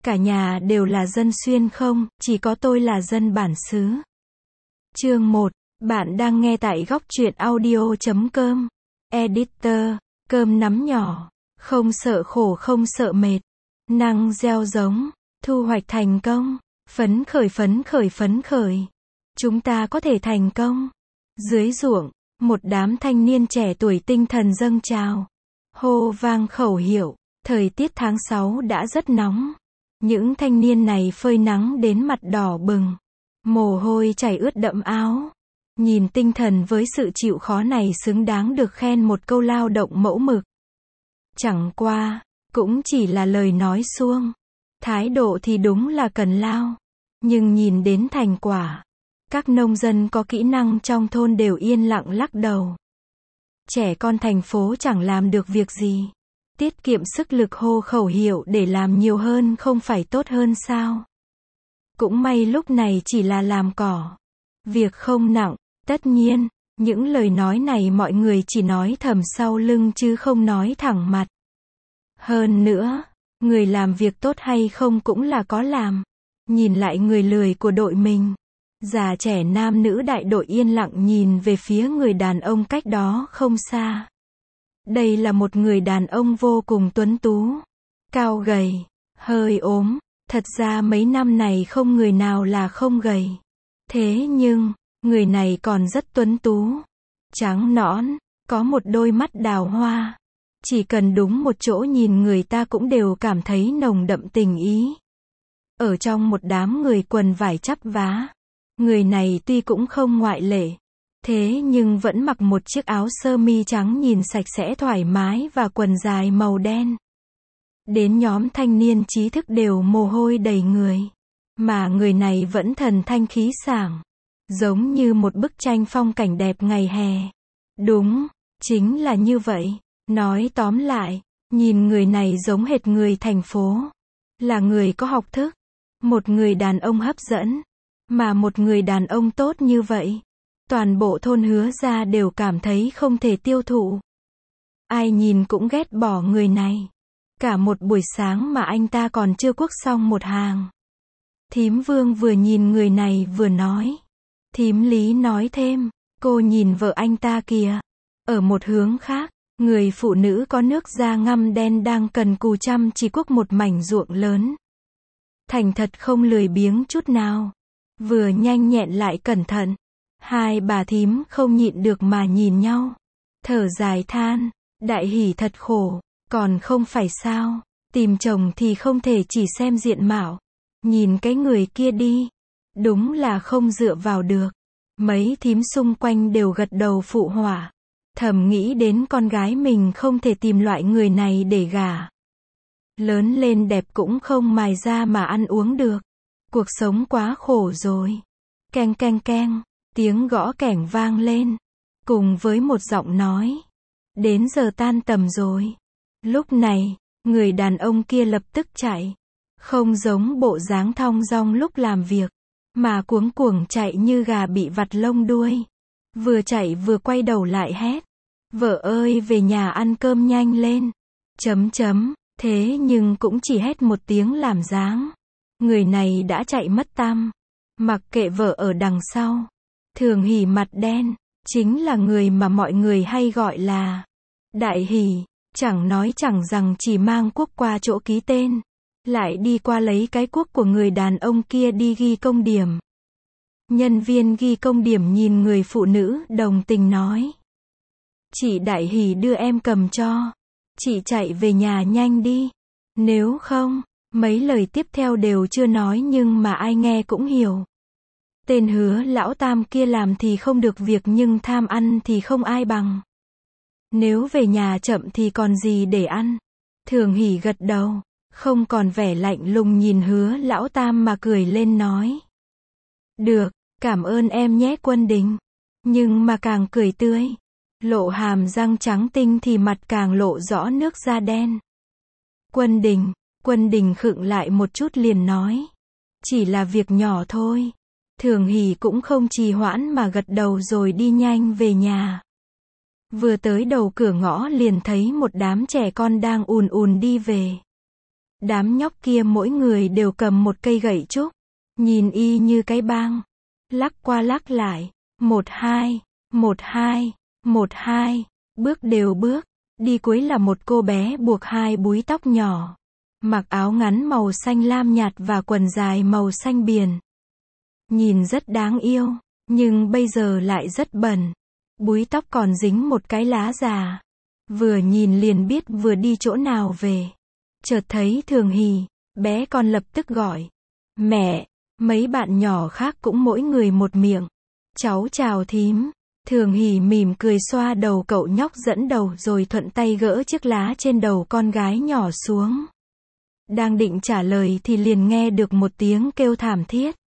Cả nhà đều là dân xuyên không, chỉ có tôi là dân bản xứ. Chương 1. Bạn đang nghe tại góc truyện audio.com. Editor. Cơm nắm nhỏ. Không sợ khổ không sợ mệt. Năng gieo giống. Thu hoạch thành công. Phấn khởi phấn khởi phấn khởi. Chúng ta có thể thành công. Dưới ruộng, một đám thanh niên trẻ tuổi tinh thần dâng trào. Hô vang khẩu hiệu. Thời tiết tháng 6 đã rất nóng. Những thanh niên này phơi nắng đến mặt đỏ bừng. Mồ hôi chảy ướt đẫm áo. Nhìn tinh thần với sự chịu khó này xứng đáng được khen một câu lao động mẫu mực. Chẳng qua, cũng chỉ là lời nói suông. Thái độ thì đúng là cần lao. Nhưng nhìn đến thành quả, các nông dân có kỹ năng trong thôn đều yên lặng lắc đầu. Trẻ con thành phố chẳng làm được việc gì. Tiết kiệm sức lực hô khẩu hiệu để làm nhiều hơn không phải tốt hơn sao? Cũng may lúc này chỉ là làm cỏ. Việc không nặng, tất nhiên, những lời nói này mọi người chỉ nói thầm sau lưng chứ không nói thẳng mặt. Hơn nữa, người làm việc tốt hay không cũng là có làm. Nhìn lại người lười của đội mình. Già trẻ nam nữ đại đội yên lặng nhìn về phía người đàn ông cách đó không xa. Đây là một người đàn ông vô cùng tuấn tú. Cao gầy, hơi ốm. Thật ra mấy năm này không người nào là không gầy. Thế nhưng, người này còn rất tuấn tú. Trắng nõn, có một đôi mắt đào hoa. Chỉ cần đúng một chỗ nhìn người ta cũng đều cảm thấy nồng đậm tình ý. Ở trong một đám người quần vải chắp vá. Người này tuy cũng không ngoại lệ. Thế nhưng vẫn mặc một chiếc áo sơ mi trắng nhìn sạch sẽ thoải mái và quần dài màu đen. Đến nhóm thanh niên trí thức đều mồ hôi đầy người. Mà người này vẫn thần thanh khí sảng. Giống như một bức tranh phong cảnh đẹp ngày hè. Đúng, chính là như vậy. Nói tóm lại, nhìn người này giống hệt người thành phố. Là người có học thức. Một người đàn ông hấp dẫn. Mà một người đàn ông tốt như vậy. Toàn bộ thôn Hứa Gia đều cảm thấy không thể tiêu thụ. Ai nhìn cũng ghét bỏ người này. Cả một buổi sáng mà anh ta còn chưa cuốc xong một hàng. Thím Vương vừa nhìn người này vừa nói. Thím Lý nói thêm, cô nhìn vợ anh ta kìa. Ở một hướng khác, người phụ nữ có nước da ngăm đen đang cần cù chăm chỉ cuốc một mảnh ruộng lớn. Thành thật không lười biếng chút nào. Vừa nhanh nhẹn lại cẩn thận. Hai bà thím không nhịn được mà nhìn nhau. Thở dài than, đại hỉ thật khổ. Còn không phải sao, tìm chồng thì không thể chỉ xem diện mạo. Nhìn cái người kia đi. Đúng là không dựa vào được. Mấy thím xung quanh đều gật đầu phụ họa. Thầm nghĩ đến con gái mình không thể tìm loại người này để gả. Lớn lên đẹp cũng không mài ra mà ăn uống được. Cuộc sống quá khổ rồi. Keng keng keng, tiếng gõ kẻng vang lên. Cùng với một giọng nói. Đến giờ tan tầm rồi. Lúc này, người đàn ông kia lập tức chạy. Không giống bộ dáng thong dong lúc làm việc. Mà cuống cuồng chạy như gà bị vặt lông đuôi. Vừa chạy vừa quay đầu lại hét. Vợ ơi về nhà ăn cơm nhanh lên. Thế nhưng cũng chỉ hét một tiếng làm dáng. Người này đã chạy mất tăm. Mặc kệ vợ ở đằng sau. Thường Hỉ mặt đen. Chính là người mà mọi người hay gọi là Đại Hỉ. Chẳng nói chẳng rằng chỉ mang cuốc qua chỗ ký tên. Lại đi qua lấy cái cuốc của người đàn ông kia đi ghi công điểm. Nhân viên ghi công điểm nhìn người phụ nữ đồng tình nói. Chị Đại Hỉ đưa em cầm cho. Chị chạy về nhà nhanh đi. Nếu không, mấy lời tiếp theo đều chưa nói nhưng mà ai nghe cũng hiểu. Tên Hứa lão tam kia làm thì không được việc nhưng tham ăn thì không ai bằng. Nếu về nhà chậm thì còn gì để ăn. Thường Hỉ gật đầu, không còn vẻ lạnh lùng nhìn Hứa lão tam mà cười lên nói. Được, cảm ơn em nhé Quân Đình. Nhưng mà càng cười tươi, lộ hàm răng trắng tinh thì mặt càng lộ rõ nước da đen. Quân Đình khựng lại một chút liền nói. Chỉ là việc nhỏ thôi. Thường Hỉ cũng không trì hoãn mà gật đầu rồi đi nhanh về nhà. Vừa tới đầu cửa ngõ liền thấy một đám trẻ con đang ùn ùn đi về. Đám nhóc kia mỗi người đều cầm một cây gậy trúc, nhìn y như cái bang, lắc qua lắc lại, 1-2, 1-2, 1-2, bước đều bước, đi cuối là một cô bé buộc 2 búi tóc nhỏ, mặc áo ngắn màu xanh lam nhạt và quần dài màu xanh biển. Nhìn rất đáng yêu, nhưng bây giờ lại rất bẩn. Búi tóc còn dính một cái lá già. Vừa nhìn liền biết vừa đi chỗ nào về. Chợt thấy Thường Hỷ, bé con lập tức gọi. Mẹ, mấy bạn nhỏ khác cũng mỗi người một miệng. Cháu chào thím. Thường Hỷ mỉm cười xoa đầu cậu nhóc dẫn đầu rồi thuận tay gỡ chiếc lá trên đầu con gái nhỏ xuống. Đang định trả lời thì liền nghe được một tiếng kêu thảm thiết.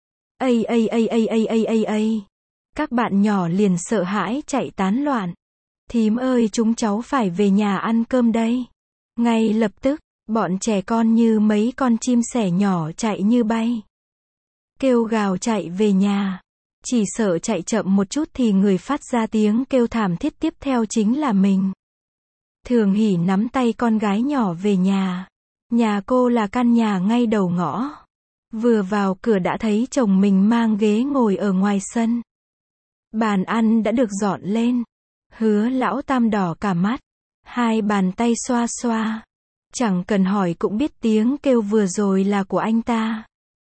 Ây ây ây ây ây ây ây ây. Các bạn nhỏ liền sợ hãi chạy tán loạn. Thím ơi, chúng cháu phải về nhà ăn cơm đây. Ngay lập tức, bọn trẻ con như mấy con chim sẻ nhỏ chạy như bay. Kêu gào chạy về nhà. Chỉ sợ chạy chậm một chút thì người phát ra tiếng kêu thảm thiết tiếp theo chính là mình. Thường Hỷ nắm tay con gái nhỏ về nhà. Nhà cô là căn nhà ngay đầu ngõ. Vừa vào cửa đã thấy chồng mình mang ghế ngồi ở ngoài sân. Bàn ăn đã được dọn lên. Hứa lão tam đỏ cả mắt. 2 bàn tay xoa xoa. Chẳng cần hỏi cũng biết tiếng kêu vừa rồi là của anh ta.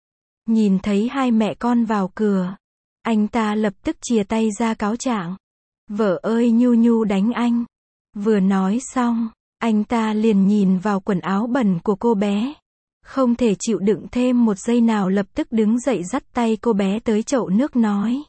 Nhìn thấy 2 mẹ con vào cửa. Anh ta lập tức chìa tay ra cáo trạng. Vợ ơi, Nhu Nhu đánh anh. Vừa nói xong, anh ta liền nhìn vào quần áo bẩn của cô bé. Không thể chịu đựng thêm một giây nào lập tức đứng dậy dắt tay cô bé tới chậu nước nói.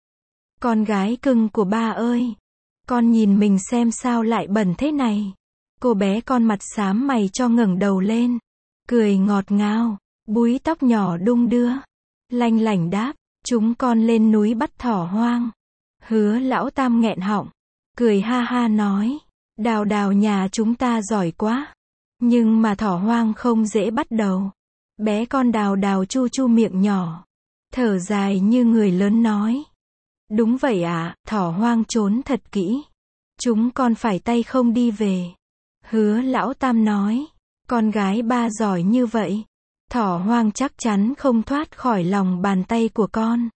Con gái cưng của ba ơi, con nhìn mình xem sao lại bẩn thế này. Cô bé con mặt xám mày cho ngẩng đầu lên, cười ngọt ngào, búi tóc nhỏ đung đưa, lanh lảnh đáp, chúng con lên núi bắt thỏ hoang. Hứa lão tam nghẹn họng, cười ha ha nói, Đào Đào nhà chúng ta giỏi quá. Nhưng mà thỏ hoang không dễ bắt đầu. Bé con Đào Đào chu chu miệng nhỏ, thở dài như người lớn nói. Đúng vậy ạ, thỏ hoang trốn thật kỹ. Chúng con phải tay không đi về. Hứa lão tam nói, con gái ba giỏi như vậy. Thỏ hoang chắc chắn không thoát khỏi lòng bàn tay của con.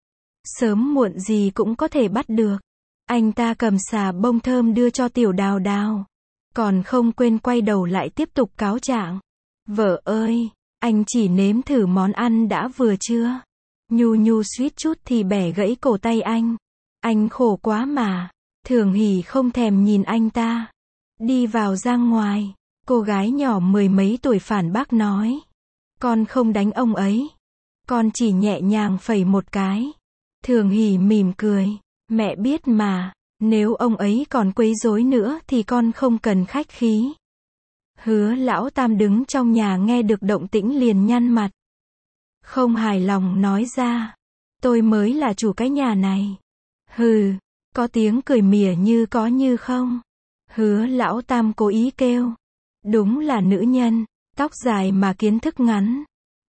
Sớm muộn gì cũng có thể bắt được. Anh ta cầm xà bông thơm đưa cho tiểu Đào Đào. Còn không quên quay đầu lại tiếp tục cáo trạng. Vợ ơi, anh chỉ nếm thử món ăn đã vừa chưa? Nhu Nhu suýt chút thì bẻ gãy cổ tay anh. Anh khổ quá mà. Thường Hỷ không thèm nhìn anh ta. Đi vào ra ngoài. Cô gái nhỏ 10 mấy tuổi phản bác nói. Con không đánh ông ấy. Con chỉ nhẹ nhàng phẩy một cái. Thường Hỷ mỉm cười. Mẹ biết mà. Nếu ông ấy còn quấy rối nữa thì con không cần khách khí. Hứa lão tam đứng trong nhà nghe được động tĩnh liền nhăn mặt. Không hài lòng nói ra. Tôi mới là chủ cái nhà này. Hừ, có tiếng cười mỉa như có như không. Hứa lão tam cố ý kêu. Đúng là nữ nhân, tóc dài mà kiến thức ngắn.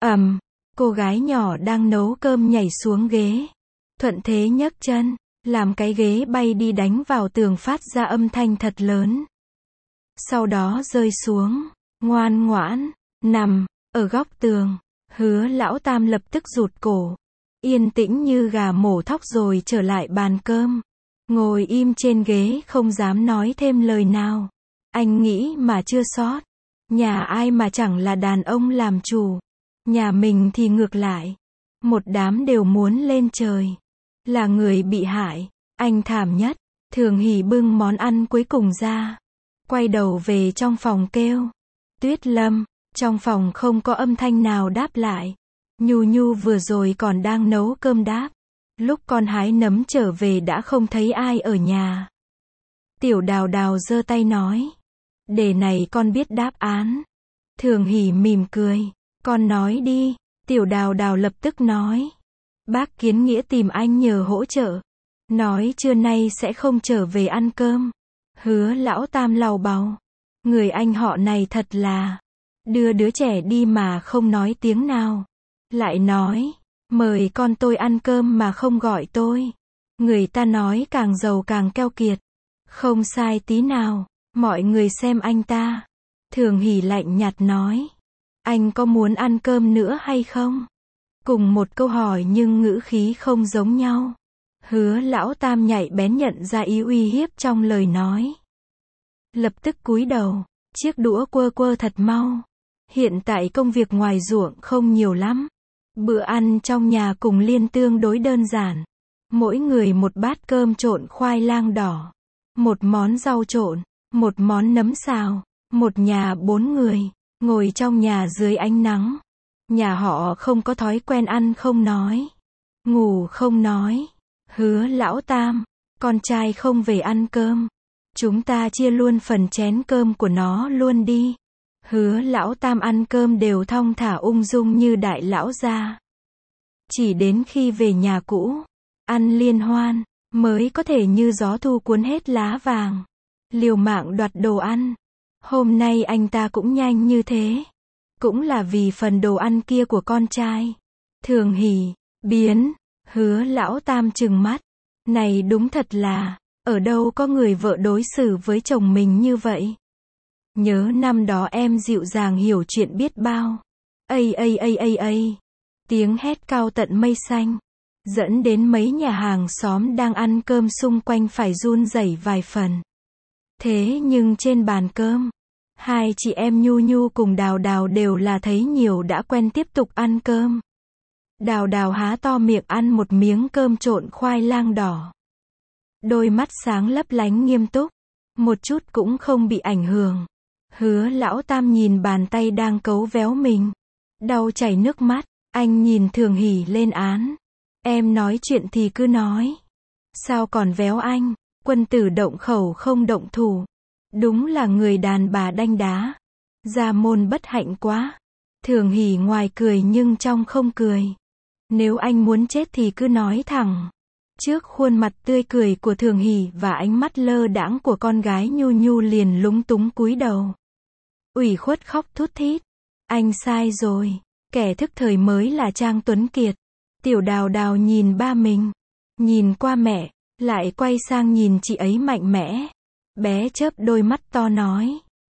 Cô gái nhỏ đang nấu cơm nhảy xuống ghế. Thuận thế nhấc chân, làm cái ghế bay đi đánh vào tường phát ra âm thanh thật lớn. Sau đó rơi xuống, ngoan ngoãn, nằm, ở góc tường. Hứa lão tam lập tức rụt cổ. Yên tĩnh như gà mổ thóc rồi trở lại bàn cơm. Ngồi im trên ghế không dám nói thêm lời nào. Anh nghĩ mà chưa sót. Nhà ai mà chẳng là đàn ông làm chủ. Nhà mình thì ngược lại. Một đám đều muốn lên trời. Là người bị hại. Anh thảm nhất. Thường Hỷ bưng món ăn cuối cùng ra. Quay đầu về trong phòng kêu. Tuyết Lâm. Trong phòng không có âm thanh nào đáp lại. Nhu Nhu vừa rồi còn đang nấu cơm đáp. Lúc con hái nấm trở về đã không thấy ai ở nhà. Tiểu Đào Đào giơ tay nói. Đề này con biết đáp án. Thường Hỷ mỉm cười. Con nói đi. Tiểu Đào Đào lập tức nói. Bác Kiến Nghĩa tìm anh nhờ hỗ trợ. Nói trưa nay sẽ không trở về ăn cơm. Hứa lão tam lầu bầu. Người anh họ này thật là. Đưa đứa trẻ đi mà không nói tiếng nào. Lại nói. Mời con tôi ăn cơm mà không gọi tôi. Người ta nói càng giàu càng keo kiệt. Không sai tí nào. Mọi người xem anh ta. Thường Hỷ lạnh nhạt nói. Anh có muốn ăn cơm nữa hay không? Cùng một câu hỏi nhưng ngữ khí không giống nhau. Hứa Lão Tam nhạy bén nhận ra ý uy hiếp trong lời nói. Lập tức cúi đầu, chiếc đũa quơ quơ thật mau. Hiện tại công việc ngoài ruộng không nhiều lắm. Bữa ăn trong nhà cùng Liên tương đối đơn giản. Mỗi người một bát cơm trộn khoai lang đỏ, một món rau trộn, một món nấm xào, một nhà 4 người, ngồi trong nhà dưới ánh nắng. Nhà họ không có thói quen ăn không nói, ngủ không nói. Hứa Lão Tam, con trai không về ăn cơm. Chúng ta chia luôn phần chén cơm của nó luôn đi. Hứa Lão Tam ăn cơm đều thong thả ung dung như đại lão gia. Chỉ đến khi về nhà cũ, ăn liên hoan, mới có thể như gió thu cuốn hết lá vàng. Liều mạng đoạt đồ ăn. Hôm nay anh ta cũng nhanh như thế. Cũng là vì phần đồ ăn kia của con trai. Thường Hỷ, biến. Hứa Lão Tam trừng mắt. Này đúng thật là, ở đâu có người vợ đối xử với chồng mình như vậy. Nhớ năm đó em dịu dàng hiểu chuyện biết bao. Ây. Tiếng hét cao tận mây xanh. Dẫn đến mấy nhà hàng xóm đang ăn cơm xung quanh phải run rẩy vài phần. Thế nhưng trên bàn cơm, hai chị em Nhu Nhu cùng Đào Đào đều là thấy nhiều đã quen tiếp tục ăn cơm. Đào Đào há to miệng ăn một miếng cơm trộn khoai lang đỏ. Đôi mắt sáng lấp lánh nghiêm túc, một chút cũng không bị ảnh hưởng. Hứa Lão Tam nhìn bàn tay đang cấu véo mình, đau chảy nước mắt, anh nhìn Thường Hỷ lên án. Em nói chuyện thì cứ nói. Sao còn véo anh? Quân tử động khẩu không động thủ. Đúng là người đàn bà đanh đá. Gia môn bất hạnh quá. Thường Hỷ ngoài cười nhưng trong không cười. Nếu anh muốn chết thì cứ nói thẳng. Trước khuôn mặt tươi cười của Thường Hỷ và ánh mắt lơ đãng của con gái Nhu Nhu liền lúng túng cúi đầu. Ủy khuất khóc thút thít. Anh sai rồi. Kẻ thức thời mới là Trang Tuấn Kiệt. Tiểu Đào Đào nhìn ba mình, nhìn qua mẹ, lại quay sang nhìn chị ấy mạnh mẽ. Bé chớp đôi mắt to nói.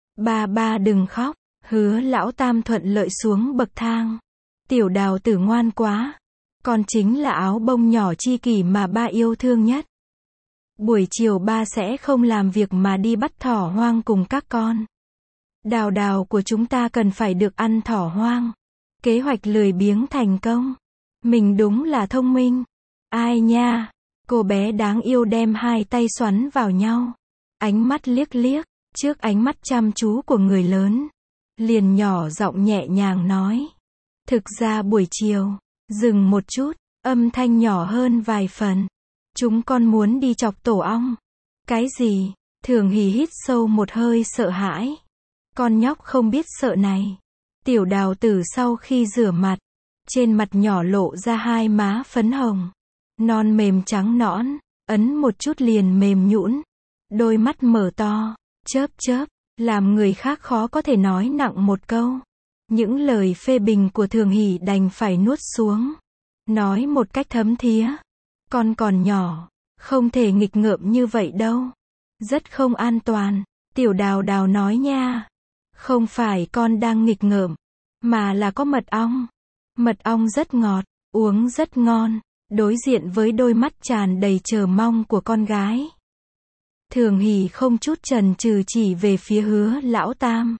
Ba đừng khóc. Hứa Lão Tam thuận lợi xuống bậc thang. Tiểu Đào tử ngoan quá. Con chính là áo bông nhỏ chi kỷ mà ba yêu thương nhất. Buổi chiều ba sẽ không làm việc mà đi bắt thỏ hoang cùng các con. Đào Đào của chúng ta cần phải được ăn thỏ hoang. Kế hoạch lười biếng thành công. Mình đúng là thông minh. Ai nha. Cô bé đáng yêu đem hai tay xoắn vào nhau. Ánh mắt liếc liếc. Trước ánh mắt chăm chú của người lớn. Liền nhỏ giọng nhẹ nhàng nói. Thực ra buổi chiều. Dừng một chút. Âm thanh nhỏ hơn vài phần. Chúng con muốn đi chọc tổ ong. Cái gì? Thường Hỷ hít sâu một hơi sợ hãi. Con nhóc không biết sợ này. Tiểu Đào tử sau khi rửa mặt. Trên mặt nhỏ lộ ra hai má phấn hồng. Non mềm trắng nõn. Ấn một chút liền mềm nhũn. Đôi mắt mở to. Chớp chớp. Làm người khác khó có thể nói nặng một câu. Những lời phê bình của Thường Hỷ đành phải nuốt xuống. Nói một cách thấm thía. Con còn nhỏ. Không thể nghịch ngợm như vậy đâu. Rất không an toàn. Tiểu Đào Đào nói nha. Không phải con đang nghịch ngợm. Mà là có mật ong. Mật ong rất ngọt. Uống rất ngon. Đối diện với đôi mắt tràn đầy chờ mong của con gái. Thường Hỷ không chút chần chừ chỉ về phía Hứa Lão Tam.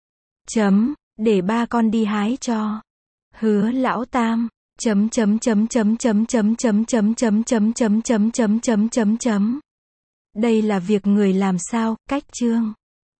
Để ba con đi hái cho. Hứa Lão Tam. Đây là việc người làm sao, cách chương.